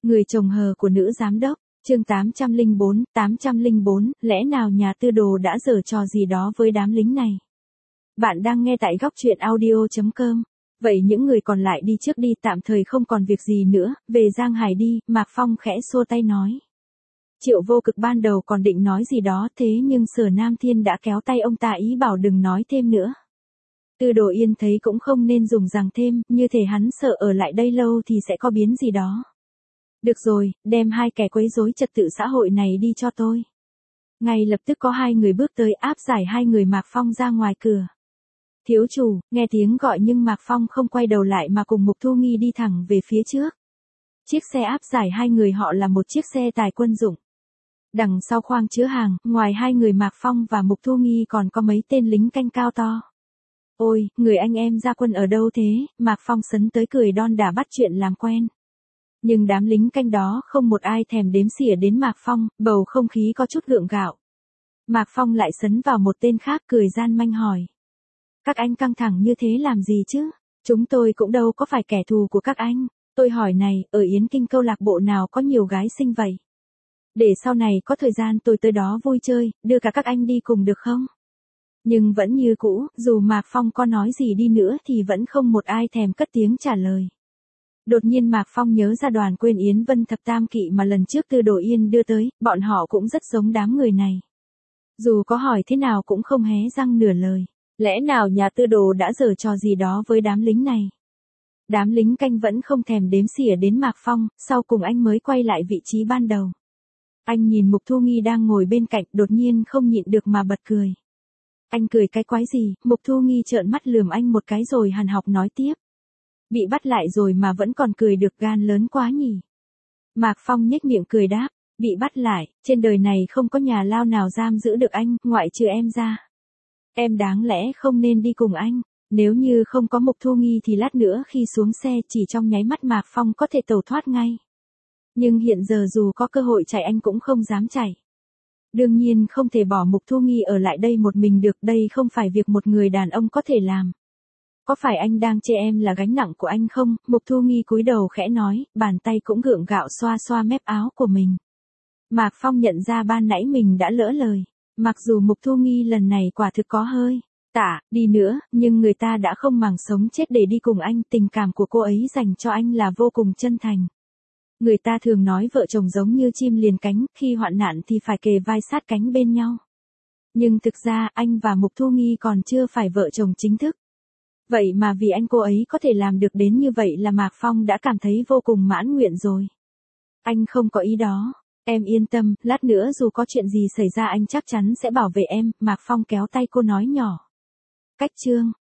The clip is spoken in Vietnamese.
Người chồng hờ của nữ giám đốc, chương 804, lẽ nào nhà tư đồ đã giở trò gì đó với đám lính này? Bạn đang nghe tại góc truyện audio.com. Vậy những người còn lại đi trước đi, tạm thời không còn việc gì nữa, về Giang Hải đi, Mạc Phong khẽ xua tay nói. Triệu Vô Cực ban đầu còn định nói gì đó, thế nhưng Sở Nam Thiên đã kéo tay ông ta ý bảo đừng nói thêm nữa. Tư Đồ Yên thấy cũng không nên dùng rằng thêm, như thể hắn sợ ở lại đây lâu thì sẽ có biến gì đó. Được rồi, đem hai kẻ quấy rối trật tự xã hội này đi cho tôi. Ngay lập tức có hai người bước tới áp giải hai người Mạc Phong ra ngoài cửa. Thiếu chủ, nghe tiếng gọi nhưng Mạc Phong không quay đầu lại mà cùng Mục Thu Nghi đi thẳng về phía trước. Chiếc xe áp giải hai người họ là một chiếc xe tải quân dụng. Đằng sau khoang chứa hàng, ngoài hai người Mạc Phong và Mục Thu Nghi còn có mấy tên lính canh cao to. Ôi, người anh em ra quân ở đâu thế? Mạc Phong sấn tới cười đon đả bắt chuyện làm quen. Nhưng đám lính canh đó không một ai thèm đếm xỉa đến Mạc Phong, bầu không khí có chút gượng gạo. Mạc Phong lại sấn vào một tên khác cười gian manh hỏi. Các anh căng thẳng như thế làm gì chứ? Chúng tôi cũng đâu có phải kẻ thù của các anh. Tôi hỏi này, ở Yến Kinh câu lạc bộ nào có nhiều gái xinh vậy? Để sau này có thời gian tôi tới đó vui chơi, đưa cả các anh đi cùng được không? Nhưng vẫn như cũ, dù Mạc Phong có nói gì đi nữa thì vẫn không một ai thèm cất tiếng trả lời. Đột nhiên Mạc Phong nhớ ra đoàn Quyên Yến Vân Thập Tam Kỵ mà lần trước Tư Đồ Yên đưa tới, bọn họ cũng rất giống đám người này. Dù có hỏi thế nào cũng không hé răng nửa lời. Lẽ nào nhà Tư Đồ đã giở trò gì đó với đám lính này? Đám lính canh vẫn không thèm đếm xỉa đến Mạc Phong, sau cùng anh mới quay lại vị trí ban đầu. Anh nhìn Mục Thu Nghi đang ngồi bên cạnh, đột nhiên không nhịn được mà bật cười. Anh cười cái quái gì? Mục Thu Nghi trợn mắt lườm anh một cái rồi hằn học nói tiếp. Bị bắt lại rồi mà vẫn còn cười được, gan lớn quá nhỉ. Mạc Phong nhếch miệng cười đáp, bị bắt lại, trên đời này không có nhà lao nào giam giữ được anh, ngoại trừ em ra. Em đáng lẽ không nên đi cùng anh, nếu như không có Mục Thu Nghi thì lát nữa khi xuống xe chỉ trong nháy mắt Mạc Phong có thể tẩu thoát ngay. Nhưng hiện giờ dù có cơ hội chạy anh cũng không dám chạy. Đương nhiên không thể bỏ Mục Thu Nghi ở lại đây một mình được, đây không phải việc một người đàn ông có thể làm. Có phải anh đang chê em là gánh nặng của anh không? Mục Thu Nghi cúi đầu khẽ nói, bàn tay cũng gượng gạo xoa xoa mép áo của mình. Mạc Phong nhận ra ban nãy mình đã lỡ lời. Mặc dù Mục Thu Nghi lần này quả thực có hơi tả đi nữa, nhưng người ta đã không màng sống chết để đi cùng anh, tình cảm của cô ấy dành cho anh là vô cùng chân thành. Người ta thường nói vợ chồng giống như chim liền cánh, khi hoạn nạn thì phải kề vai sát cánh bên nhau. Nhưng thực ra anh và Mục Thu Nghi còn chưa phải vợ chồng chính thức. Vậy mà vì anh cô ấy có thể làm được đến như vậy là Mạc Phong đã cảm thấy vô cùng mãn nguyện rồi. Anh không có ý đó. Em yên tâm, lát nữa dù có chuyện gì xảy ra anh chắc chắn sẽ bảo vệ em, Mạc Phong kéo tay cô nói nhỏ. Cách chương